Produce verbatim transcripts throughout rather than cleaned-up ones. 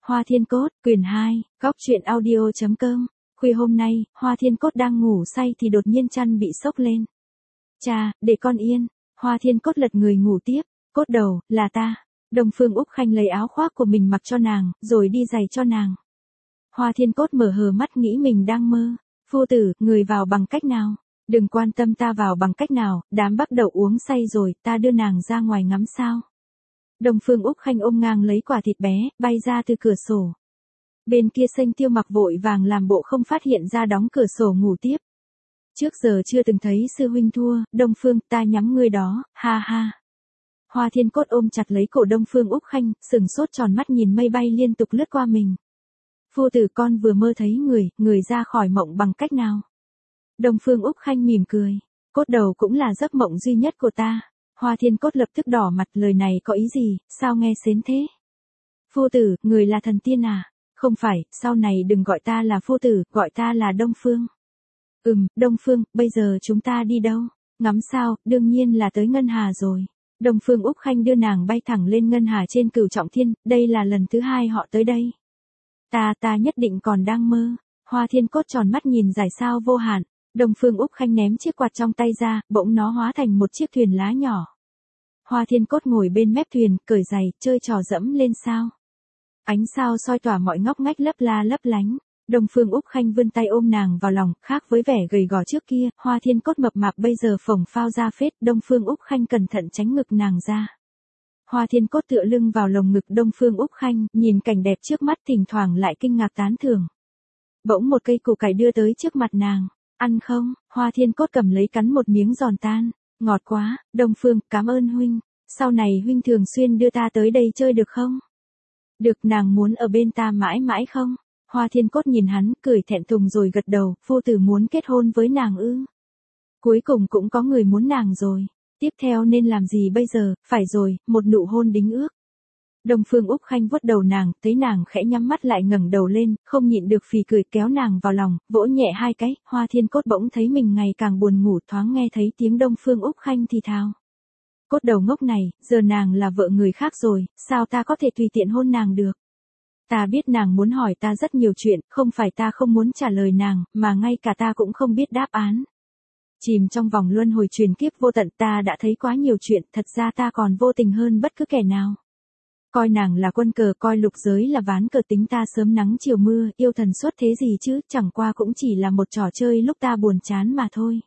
Hoa Thiên Cốt, quyển hai, góc truyện audio chấm com. Khuya hôm nay, Hoa Thiên Cốt đang ngủ say thì đột nhiên chăn bị xốc lên. Cha, để con yên. Hoa Thiên Cốt lật người ngủ tiếp. Cốt đầu, là ta. Đông Phương Úc Khanh lấy áo khoác của mình mặc cho nàng, rồi đi giày cho nàng. Hoa Thiên Cốt mở hờ mắt nghĩ mình đang mơ. Phu tử, người vào bằng cách nào? Đừng quan tâm ta vào bằng cách nào, đám bắt đầu uống say rồi, ta đưa nàng ra ngoài ngắm sao. Đông Phương Úc Khanh ôm ngang lấy quả thịt bé, bay ra từ cửa sổ. Bên kia Sênh Tiêu mặc vội vàng làm bộ không phát hiện ra đóng cửa sổ ngủ tiếp. Trước giờ chưa từng thấy sư huynh thua, Đông Phương, ta nhắm ngươi đó, ha ha. Hoa Thiên Cốt ôm chặt lấy cổ Đông Phương Úc Khanh, sừng sốt tròn mắt nhìn mây bay liên tục lướt qua mình. Phu tử, con vừa mơ thấy người, người ra khỏi mộng bằng cách nào? Đông Phương Úc Khanh mỉm cười. Cốt đầu cũng là giấc mộng duy nhất của ta. Hoa Thiên Cốt lập tức đỏ mặt, lời này có ý gì, sao nghe sến thế? Phu tử, người là thần tiên à? Không phải, sau này đừng gọi ta là phu tử, gọi ta là Đông Phương. Ừm, Đông Phương, bây giờ chúng ta đi đâu? Ngắm sao, đương nhiên là tới Ngân Hà rồi. Đông Phương Úc Khanh đưa nàng bay thẳng lên Ngân Hà trên Cửu Trọng Thiên, đây là lần thứ hai họ tới đây. Ta, ta nhất định còn đang mơ. Hoa Thiên Cốt tròn mắt nhìn dải sao vô hạn. Đông Phương Úc Khanh ném chiếc quạt trong tay ra, bỗng nó hóa thành một chiếc thuyền lá nhỏ. Hoa Thiên Cốt ngồi bên mép thuyền, cởi giày, chơi trò dẫm lên sao. Ánh sao soi tỏa mọi ngóc ngách lấp la lấp lánh. Đông Phương Úc Khanh vươn tay ôm nàng vào lòng, khác với vẻ gầy gò trước kia, Hoa Thiên Cốt mập mạp bây giờ phồng phao ra phết, Đông Phương Úc Khanh cẩn thận tránh ngực nàng ra. Hoa Thiên Cốt tựa lưng vào lồng ngực Đông Phương Úc Khanh, nhìn cảnh đẹp trước mắt thỉnh thoảng lại kinh ngạc tán thưởng. Bỗng một cây củ cải đưa tới trước mặt nàng. Ăn không? Hoa Thiên Cốt cầm lấy cắn một miếng giòn tan. Ngọt quá, Đông Phương, cảm ơn huynh. Sau này huynh thường xuyên đưa ta tới đây chơi được không? Được, nàng muốn ở bên ta mãi mãi không? Hoa Thiên Cốt nhìn hắn, cười thẹn thùng rồi gật đầu, phu tử muốn kết hôn với nàng ư? Cuối cùng cũng có người muốn nàng rồi. Tiếp theo nên làm gì bây giờ? Phải rồi, một nụ hôn đính ước. Đông Phương Úc Khanh vuốt đầu nàng, thấy nàng khẽ nhắm mắt lại ngẩng đầu lên, không nhịn được phì cười kéo nàng vào lòng, vỗ nhẹ hai cái, Hoa Thiên Cốt bỗng thấy mình ngày càng buồn ngủ, thoáng nghe thấy tiếng Đông Phương Úc Khanh thì thào. Cốt đầu ngốc này, giờ nàng là vợ người khác rồi, sao ta có thể tùy tiện hôn nàng được? Ta biết nàng muốn hỏi ta rất nhiều chuyện, không phải ta không muốn trả lời nàng, mà ngay cả ta cũng không biết đáp án. Chìm trong vòng luân hồi truyền kiếp vô tận, ta đã thấy quá nhiều chuyện, thật ra ta còn vô tình hơn bất cứ kẻ nào. Coi nàng là quân cờ, coi lục giới là ván cờ, tính ta sớm nắng chiều mưa, yêu thần xuất thế gì chứ, chẳng qua cũng chỉ là một trò chơi lúc ta buồn chán mà thôi.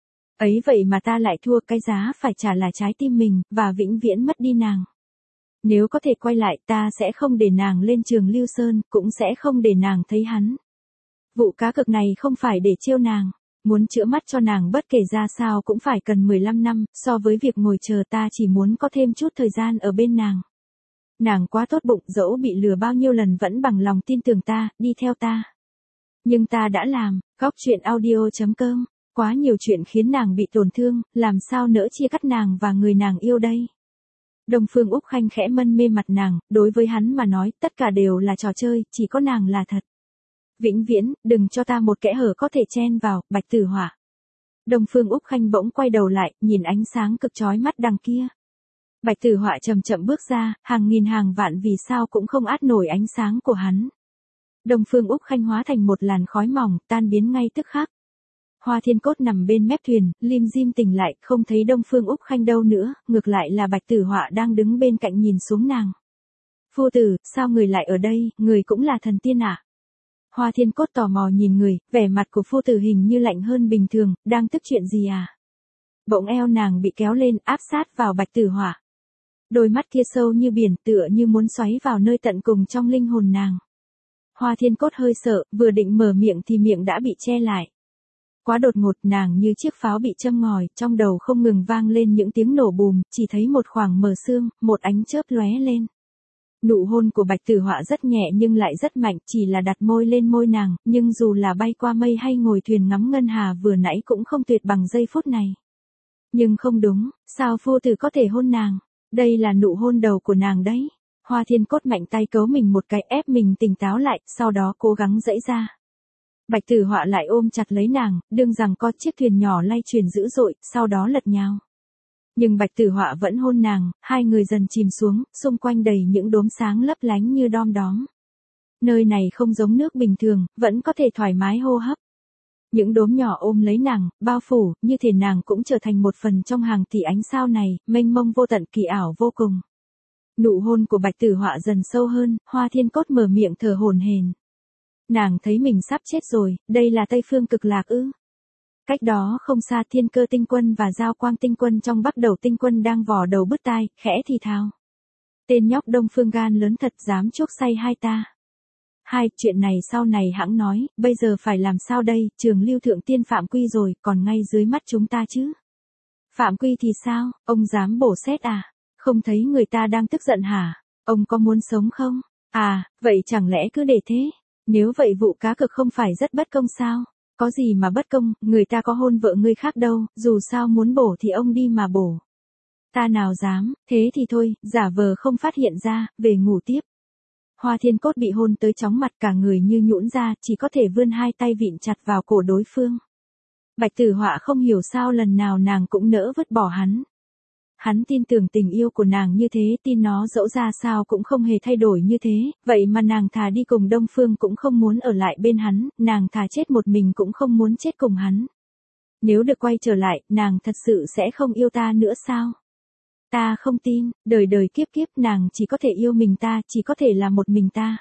Ấy vậy mà ta lại thua, cái giá phải trả là trái tim mình, và vĩnh viễn mất đi nàng. Nếu có thể quay lại, ta sẽ không để nàng lên Trường Lưu Sơn, cũng sẽ không để nàng thấy hắn. Vụ cá cược này không phải để trêu nàng, muốn chữa mắt cho nàng bất kể ra sao cũng phải cần mười lăm năm, so với việc ngồi chờ ta chỉ muốn có thêm chút thời gian ở bên nàng. Nàng quá tốt bụng, dẫu bị lừa bao nhiêu lần vẫn bằng lòng tin tưởng ta, đi theo ta. Nhưng ta đã làm, góc truyện audio chấm com, quá nhiều chuyện khiến nàng bị tổn thương, làm sao nỡ chia cắt nàng và người nàng yêu đây. Đông Phương Úc Khanh khẽ mân mê mặt nàng, đối với hắn mà nói, tất cả đều là trò chơi, chỉ có nàng là thật. Vĩnh viễn, đừng cho ta một kẽ hở có thể chen vào, Bạch Tử Họa. Đông Phương Úc Khanh bỗng quay đầu lại, nhìn ánh sáng cực chói mắt đằng kia. Bạch Tử Họa chậm chậm bước ra, hàng nghìn hàng vạn vì sao cũng không át nổi ánh sáng của hắn. Đông Phương Úc Khanh hóa thành một làn khói mỏng, tan biến ngay tức khắc. Hoa Thiên Cốt nằm bên mép thuyền, lim dim tỉnh lại, không thấy Đông Phương Úc Khanh đâu nữa, ngược lại là Bạch Tử Họa đang đứng bên cạnh nhìn xuống nàng. Phu tử, sao người lại ở đây, người cũng là thần tiên à? Hoa Thiên Cốt tò mò nhìn người, vẻ mặt của phu tử hình như lạnh hơn bình thường, đang tức chuyện gì à? Bỗng eo nàng bị kéo lên, áp sát vào Bạch Tử Họa. Đôi mắt kia sâu như biển, tựa như muốn xoáy vào nơi tận cùng trong linh hồn nàng. Hoa Thiên Cốt hơi sợ, vừa định mở miệng thì miệng đã bị che lại. Quá đột ngột, nàng như chiếc pháo bị châm ngòi, trong đầu không ngừng vang lên những tiếng nổ bùm, chỉ thấy một khoảng mờ sương, một ánh chớp lóe lên. Nụ hôn của Bạch Tử Họa rất nhẹ nhưng lại rất mạnh, chỉ là đặt môi lên môi nàng, nhưng dù là bay qua mây hay ngồi thuyền ngắm ngân hà vừa nãy cũng không tuyệt bằng giây phút này. Nhưng không đúng, sao phu tử có thể hôn nàng? Đây là nụ hôn đầu của nàng đấy. Hoa Thiên Cốt mạnh tay cấu mình một cái, ép mình tỉnh táo lại, sau đó cố gắng giãy ra. Bạch Tử Họa lại ôm chặt lấy nàng, đương rằng có chiếc thuyền nhỏ lay chuyển dữ dội, sau đó lật nhào. Nhưng Bạch Tử Họa vẫn hôn nàng, hai người dần chìm xuống, xung quanh đầy những đốm sáng lấp lánh như đom đóm. Nơi này không giống nước bình thường, vẫn có thể thoải mái hô hấp. Những đốm nhỏ ôm lấy nàng, bao phủ, như thể nàng cũng trở thành một phần trong hàng tỷ ánh sao này, mênh mông vô tận kỳ ảo vô cùng. Nụ hôn của Bạch Tử Họa dần sâu hơn, Hoa Thiên Cốt mở miệng thở hổn hển. Nàng thấy mình sắp chết rồi, đây là Tây Phương Cực Lạc ư? Cách đó không xa Thiên Cơ Tinh Quân và Giao Quang Tinh Quân trong Bắc Đầu Tinh Quân đang vò đầu bứt tai, khẽ thì thào. Tên nhóc Đông Phương gan lớn thật dám chuốc say hai ta. Hai, chuyện này sau này hãng nói, bây giờ phải làm sao đây, Trường Lưu Thượng Tiên phạm quy rồi, còn ngay dưới mắt chúng ta chứ. Phạm quy thì sao, ông dám bổ xét à? Không thấy người ta đang tức giận hả? Ông có muốn sống không? À, vậy chẳng lẽ cứ để thế? Nếu vậy vụ cá cược không phải rất bất công sao? Có gì mà bất công, người ta có hôn vợ người khác đâu, dù sao muốn bổ thì ông đi mà bổ. Ta nào dám, thế thì thôi, giả vờ không phát hiện ra, về ngủ tiếp. Hoa Thiên Cốt bị hôn tới chóng mặt cả người như nhũn ra, chỉ có thể vươn hai tay vịn chặt vào cổ đối phương. Bạch Tử Họa không hiểu sao lần nào nàng cũng nỡ vứt bỏ hắn. Hắn tin tưởng tình yêu của nàng như thế, tin nó dẫu ra sao cũng không hề thay đổi như thế, vậy mà nàng thà đi cùng Đông Phương cũng không muốn ở lại bên hắn, nàng thà chết một mình cũng không muốn chết cùng hắn. Nếu được quay trở lại, nàng thật sự sẽ không yêu ta nữa sao? Ta không tin, đời đời kiếp kiếp nàng chỉ có thể yêu mình ta, chỉ có thể là một mình ta.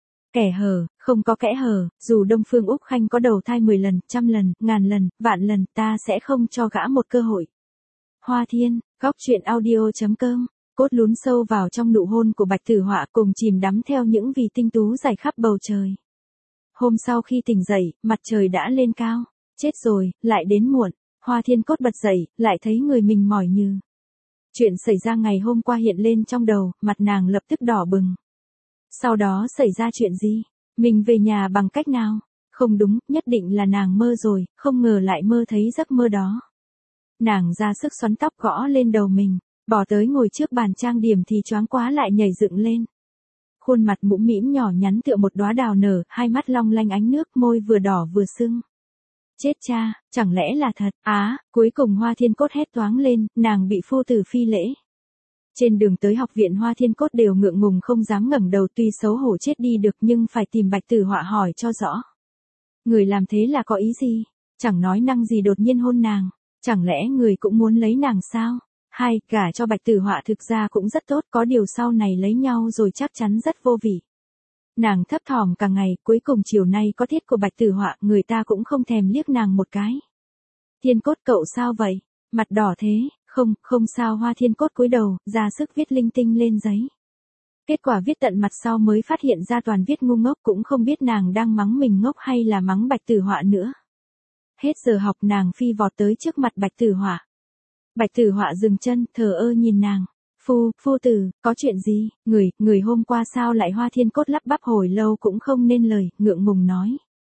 Kẻ hở, không có kẽ hở, dù Đông Phương Úc Khanh có đầu thai mười lần, trăm lần, ngàn lần, vạn lần, ta sẽ không cho gã một cơ hội. Hoa Thiên, góc truyện audio chấm com, cốt lún sâu vào trong nụ hôn của Bạch Tử Họa cùng chìm đắm theo những vì tinh tú rải khắp bầu trời. Hôm sau khi tỉnh dậy, mặt trời đã lên cao. Chết rồi, lại đến muộn. Hoa Thiên Cốt bật dậy, lại thấy người mình mỏi như. Chuyện xảy ra ngày hôm qua hiện lên trong đầu, mặt nàng lập tức đỏ bừng. Sau đó xảy ra chuyện gì? Mình về nhà bằng cách nào? Không đúng, nhất định là nàng mơ rồi, không ngờ lại mơ thấy giấc mơ đó. Nàng ra sức xoắn tóc gõ lên đầu mình, bỏ tới ngồi trước bàn trang điểm thì choáng quá lại nhảy dựng lên. Khuôn mặt mũm mĩm nhỏ nhắn tựa một đóa đào nở, hai mắt long lanh ánh nước, môi vừa đỏ vừa sưng. Chết cha, chẳng lẽ là thật? Á, cuối cùng Hoa Thiên Cốt hét toáng lên, nàng bị phu tử phi lễ. Trên đường tới học viện Hoa Thiên Cốt đều ngượng ngùng không dám ngẩng đầu, tuy xấu hổ chết đi được nhưng phải tìm Bạch Tử Họa hỏi cho rõ. Người làm thế là có ý gì? Chẳng nói năng gì đột nhiên hôn nàng. Chẳng lẽ người cũng muốn lấy nàng sao? Hai, gả cho Bạch Tử Họa thực ra cũng rất tốt, có điều sau này lấy nhau rồi chắc chắn rất vô vị. Nàng thấp thỏm cả ngày, cuối cùng chiều nay có tiết của Bạch Tử Họa, người ta cũng không thèm liếc nàng một cái. Thiên Cốt cậu sao vậy? Mặt đỏ thế, không, không sao. Hoa Thiên Cốt cúi đầu, ra sức viết linh tinh lên giấy. Kết quả viết tận mặt sau mới phát hiện ra toàn viết ngu ngốc, cũng không biết nàng đang mắng mình ngốc hay là mắng Bạch Tử Họa nữa. Hết giờ học nàng phi vọt tới trước mặt Bạch Tử Họa. Bạch Tử Họa dừng chân, thờ ơ nhìn nàng. Phu, phu tử, có chuyện gì? Người, người hôm qua sao lại? Hoa Thiên Cốt lắp bắp hồi lâu cũng không nên lời, ngượng ngùng nói.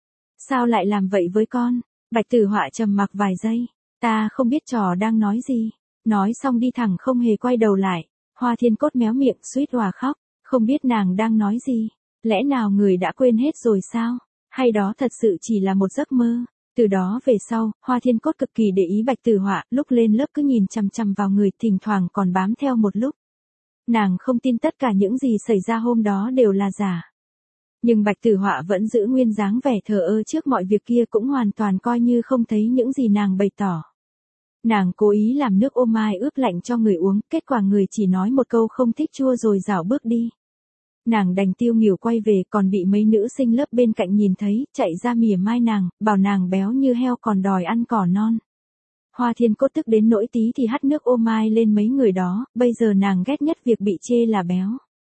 Sao lại làm vậy với con? Bạch Tử Họa trầm mặc vài giây. Ta không biết trò đang nói gì. Nói xong đi thẳng không hề quay đầu lại. Hoa Thiên Cốt méo miệng, suýt òa khóc. Không biết nàng đang nói gì. Lẽ nào người đã quên hết rồi sao? Hay đó thật sự chỉ là một giấc mơ? Từ đó về sau, Hoa Thiên Cốt cực kỳ để ý Bạch Tử Họa, lúc lên lớp cứ nhìn chằm chằm vào người, thỉnh thoảng còn bám theo một lúc. Nàng không tin tất cả những gì xảy ra hôm đó đều là giả. Nhưng Bạch Tử Họa vẫn giữ nguyên dáng vẻ thờ ơ trước mọi việc kia, cũng hoàn toàn coi như không thấy những gì nàng bày tỏ. Nàng cố ý làm nước ô mai ướp lạnh cho người uống, kết quả người chỉ nói một câu không thích chua rồi rảo bước đi. Nàng đành tiêu nghỉu quay về, còn bị mấy nữ sinh lớp bên cạnh nhìn thấy, chạy ra mỉa mai nàng, bảo nàng béo như heo còn đòi ăn cỏ non. Hoa Thiên Cốt tức đến nỗi tí thì hắt nước ô mai lên mấy người đó, bây giờ nàng ghét nhất việc bị chê là béo.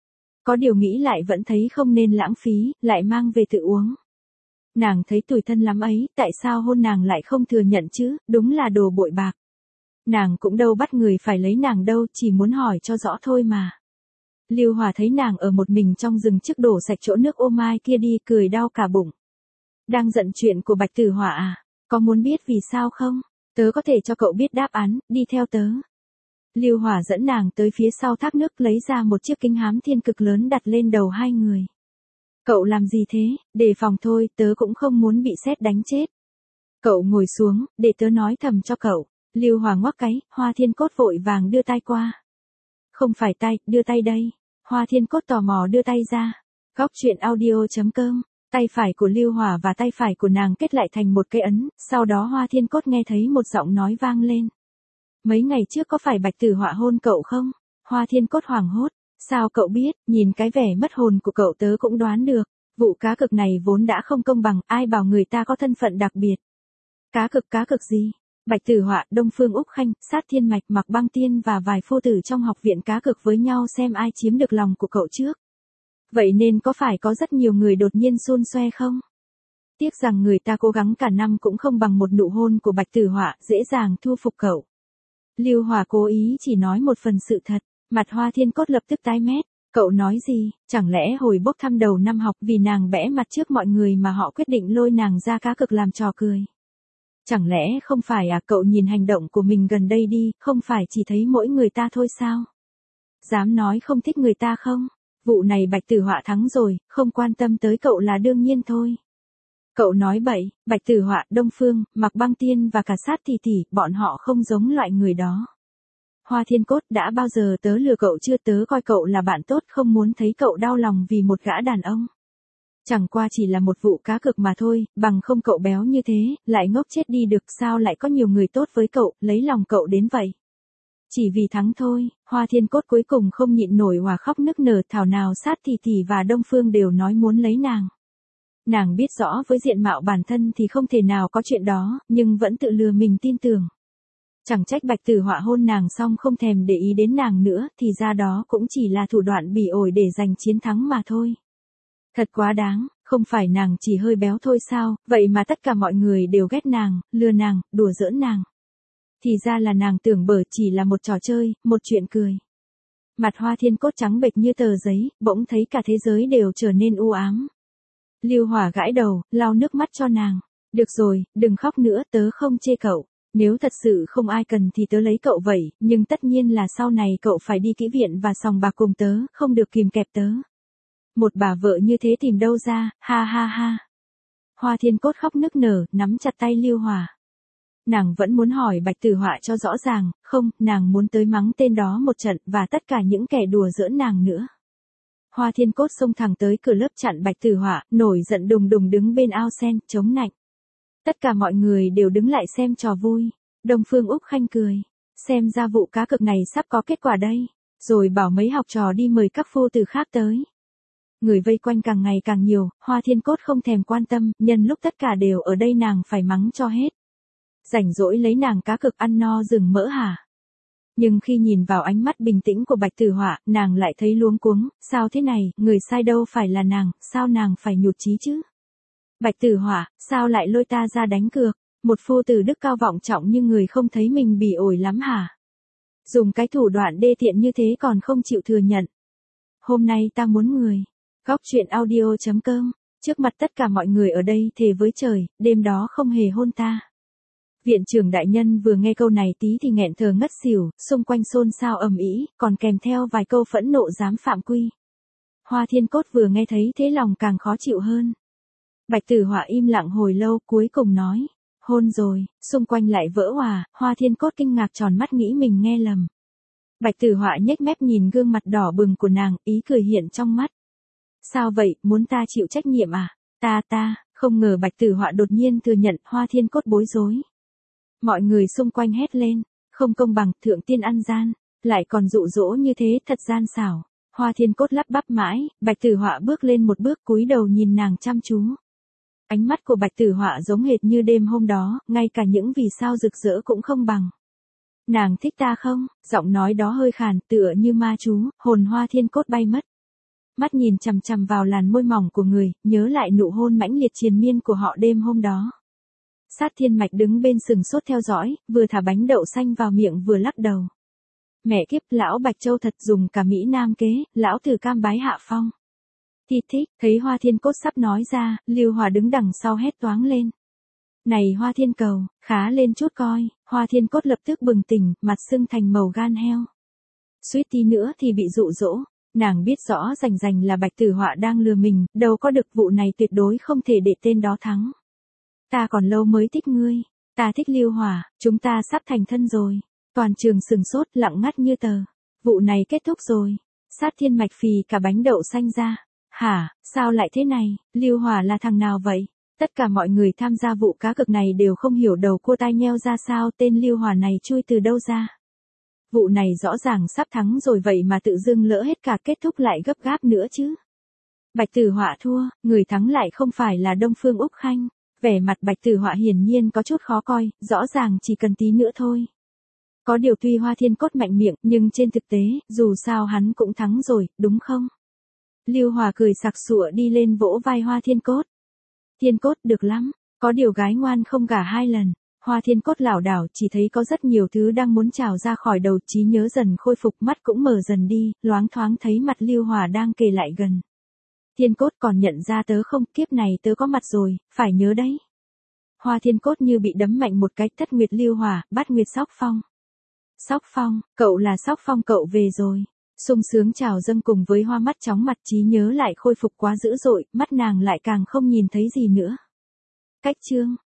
Có điều nghĩ lại vẫn thấy không nên lãng phí, lại mang về tự uống. Nàng thấy tủi thân lắm ấy, tại sao hôn nàng lại không thừa nhận chứ, đúng là đồ bội bạc. Nàng cũng đâu bắt người phải lấy nàng đâu, chỉ muốn hỏi cho rõ thôi mà. Lưu Hòa thấy nàng ở một mình trong rừng trước đổ sạch chỗ nước ô mai kia đi, cười đau cả bụng. Đang giận chuyện của Bạch Tử Họa à? Có muốn biết vì sao không? Tớ có thể cho cậu biết đáp án, đi theo tớ. Lưu Hòa dẫn nàng tới phía sau thác nước, lấy ra một chiếc kính hám thiên cực lớn đặt lên đầu hai người. Cậu làm gì thế? Đề phòng thôi, tớ cũng không muốn bị sét đánh chết. Cậu ngồi xuống, để tớ nói thầm cho cậu. Lưu Hòa ngoắc cái, Hoa Thiên Cốt vội vàng đưa tay qua. Không phải tay, đưa tay đây. Hoa Thiên Cốt tò mò đưa tay ra. Góc truyện audio chấm com. Tay phải của Lưu Hỏa và tay phải của nàng kết lại thành một cây ấn, sau đó Hoa Thiên Cốt nghe thấy một giọng nói vang lên. Mấy ngày trước có phải Bạch Tử Họa hôn cậu không? Hoa Thiên Cốt hoảng hốt. Sao cậu biết? Nhìn cái vẻ mất hồn của cậu tớ cũng đoán được. Vụ cá cược này vốn đã không công bằng, ai bảo người ta có thân phận đặc biệt. Cá cược cá cược gì? Bạch Tử Họa, Đông Phương Úc Khanh, Sát Thiên Mạch, Mạc Băng Tiên và vài phu tử trong học viện cá cược với nhau xem ai chiếm được lòng của cậu trước. Vậy nên có phải có rất nhiều người đột nhiên xôn xoe không? Tiếc rằng người ta cố gắng cả năm cũng không bằng một nụ hôn của Bạch Tử Họa dễ dàng thu phục cậu. Lưu Hỏa cố ý chỉ nói một phần sự thật, mặt Hoa Thiên Cốt lập tức tái mét. Cậu nói gì? Chẳng lẽ hồi bốc thăm đầu năm học vì nàng bẽ mặt trước mọi người mà họ quyết định lôi nàng ra cá cược làm trò cười? Chẳng lẽ không phải à? Cậu nhìn hành động của mình gần đây đi, không phải chỉ thấy mỗi người ta thôi sao? Dám nói không thích người ta không? Vụ này Bạch Tử Họa thắng rồi, không quan tâm tới cậu là đương nhiên thôi. Cậu nói bậy, Bạch Tử Họa, Đông Phương, Mạc Băng Tiên và cả Sát tỷ tỷ, bọn họ không giống loại người đó. Hoa Thiên Cốt, đã bao giờ tớ lừa cậu chưa? Tớ coi cậu là bạn tốt, không muốn thấy cậu đau lòng vì một gã đàn ông. Chẳng qua chỉ là một vụ cá cược mà thôi, bằng không cậu béo như thế, lại ngốc chết đi được, sao lại có nhiều người tốt với cậu, lấy lòng cậu đến vậy. Chỉ vì thắng thôi. Hoa Thiên Cốt cuối cùng không nhịn nổi hòa khóc nức nở, thảo nào Sát tỷ tỷ và Đông Phương đều nói muốn lấy nàng. Nàng biết rõ với diện mạo bản thân thì không thể nào có chuyện đó, nhưng vẫn tự lừa mình tin tưởng. Chẳng trách Bạch Tử Họa hôn nàng xong không thèm để ý đến nàng nữa, thì ra đó cũng chỉ là thủ đoạn bỉ ổi để giành chiến thắng mà thôi. Thật quá đáng, không phải nàng chỉ hơi béo thôi sao, vậy mà tất cả mọi người đều ghét nàng, lừa nàng, đùa giỡn nàng. Thì ra là nàng tưởng bở chỉ là một trò chơi, một chuyện cười. Mặt Hoa Thiên Cốt trắng bệch như tờ giấy, bỗng thấy cả thế giới đều trở nên u ám. Lưu Hỏa gãi đầu, lau nước mắt cho nàng. Được rồi, đừng khóc nữa, tớ không chê cậu. Nếu thật sự không ai cần thì tớ lấy cậu vậy, nhưng tất nhiên là sau này cậu phải đi kỹ viện và sòng bạc cùng tớ, không được kìm kẹp tớ. Một bà vợ như thế tìm đâu ra, ha ha ha. Hoa Thiên Cốt khóc nức nở, nắm chặt tay Lưu Hỏa. Nàng vẫn muốn hỏi Bạch Tử Họa cho rõ ràng, không, nàng muốn tới mắng tên đó một trận và tất cả những kẻ đùa giỡn nàng nữa. Hoa Thiên Cốt xông thẳng tới cửa lớp chặn Bạch Tử Họa, nổi giận đùng đùng đứng bên ao sen, chống nạnh. Tất cả mọi người đều đứng lại xem trò vui. Đông Phương Úc Khanh cười. Xem ra vụ cá cược này sắp có kết quả đây. Rồi bảo mấy học trò đi mời các phu tử khác tới. Người vây quanh càng ngày càng nhiều, Hoa Thiên Cốt không thèm quan tâm, nhân lúc tất cả đều ở đây nàng phải mắng cho hết. Rảnh rỗi lấy nàng cá cược ăn no rừng mỡ hả? Nhưng khi nhìn vào ánh mắt bình tĩnh của Bạch Tử Họa, nàng lại thấy luống cuống, sao thế này, người sai đâu phải là nàng, sao nàng phải nhụt chí chứ? Bạch Tử Họa, sao lại lôi ta ra đánh cược? Một phu tử đức cao vọng trọng như người không thấy mình bỉ ổi lắm hả? Dùng cái thủ đoạn đê tiện như thế còn không chịu thừa nhận. Hôm nay ta muốn người. Góc truyện audio chấm com. Trước mặt tất cả mọi người ở đây thề với trời, đêm đó không hề hôn ta. Viện trưởng đại nhân vừa nghe câu này tí thì nghẹn thở ngất xỉu, xung quanh xôn xao ầm ĩ, còn kèm theo vài câu phẫn nộ dám phạm quy. Hoa Thiên Cốt vừa nghe thấy thế lòng càng khó chịu hơn. Bạch Tử Họa im lặng hồi lâu, cuối cùng nói, hôn rồi. Xung quanh lại vỡ òa, Hoa Thiên Cốt kinh ngạc tròn mắt nghĩ mình nghe lầm. Bạch Tử Họa nhếch mép nhìn gương mặt đỏ bừng của nàng, ý cười hiện trong mắt. Sao vậy, muốn ta chịu trách nhiệm à? Ta ta, không ngờ Bạch Tử Họa đột nhiên thừa nhận. Hoa Thiên Cốt bối rối. Mọi người xung quanh hét lên, không công bằng, thượng tiên ăn gian, lại còn dụ dỗ như thế, thật gian xảo. Hoa Thiên Cốt lắp bắp mãi, Bạch Tử Họa bước lên một bước cúi đầu nhìn nàng chăm chú. Ánh mắt của Bạch Tử Họa giống hệt như đêm hôm đó, ngay cả những vì sao rực rỡ cũng không bằng. Nàng thích ta không? Giọng nói đó hơi khàn, tựa như ma chú, hồn Hoa Thiên Cốt bay mất. Mắt nhìn chằm chằm vào làn môi mỏng của người, nhớ lại nụ hôn mãnh liệt triền miên của họ đêm hôm đó. Sát Thiên Mạch đứng bên sừng sốt theo dõi, vừa thả bánh đậu xanh vào miệng vừa lắc đầu. Mẹ kiếp, lão Bạch Châu thật dùng cả Mỹ Nam kế, lão tử cam bái hạ phong. Thì thích, thấy Hoa Thiên Cốt sắp nói ra, Lưu Hòa đứng đằng sau hét toáng lên. Này Hoa Thiên Cầu, khá lên chút coi. Hoa Thiên Cốt lập tức bừng tỉnh, mặt sưng thành màu gan heo. Suýt tí nữa thì bị dụ dỗ. Nàng biết rõ rành rành là Bạch Tử Họa đang lừa mình, đâu có được, vụ này tuyệt đối không thể để tên đó thắng. Ta còn lâu mới thích ngươi. Ta thích Lưu Hòa, chúng ta sắp thành thân rồi. Toàn trường sừng sốt, lặng ngắt như tờ. Vụ này kết thúc rồi. Sát Thiên Mạch phì cả bánh đậu xanh ra. Hả, sao lại thế này, Lưu Hòa là thằng nào vậy? Tất cả mọi người tham gia vụ cá cược này đều không hiểu đầu cua tai nheo ra sao tên Lưu Hòa này chui từ đâu ra. Vụ này rõ ràng sắp thắng rồi vậy mà tự dưng lỡ hết cả kết thúc lại gấp gáp nữa chứ. Bạch Tử Họa thua, người thắng lại không phải là Đông Phương Úc Khanh. Vẻ mặt Bạch Tử Họa hiển nhiên có chút khó coi, rõ ràng chỉ cần tí nữa thôi. Có điều tuy Hoa Thiên Cốt mạnh miệng, nhưng trên thực tế, dù sao hắn cũng thắng rồi, đúng không? Lưu Hòa cười sặc sụa đi lên vỗ vai Hoa Thiên Cốt. Thiên Cốt được lắm, có điều gái ngoan không gả hai lần. Hoa Thiên Cốt lảo đảo chỉ thấy có rất nhiều thứ đang muốn trào ra khỏi đầu, trí nhớ dần khôi phục, mắt cũng mở dần đi, loáng thoáng thấy mặt Lưu Hòa đang kề lại gần. Thiên Cốt còn nhận ra tớ không, kiếp này tớ có mặt rồi, phải nhớ đấy. Hoa Thiên Cốt như bị đấm mạnh một cái, Thất Nguyệt Lưu Hòa, Bát Nguyệt Sóc Phong. Sóc Phong, cậu là Sóc Phong, cậu về rồi. Sung sướng trào dâng cùng với hoa mắt chóng mặt, trí nhớ lại khôi phục quá dữ dội, mắt nàng lại càng không nhìn thấy gì nữa. Cách chương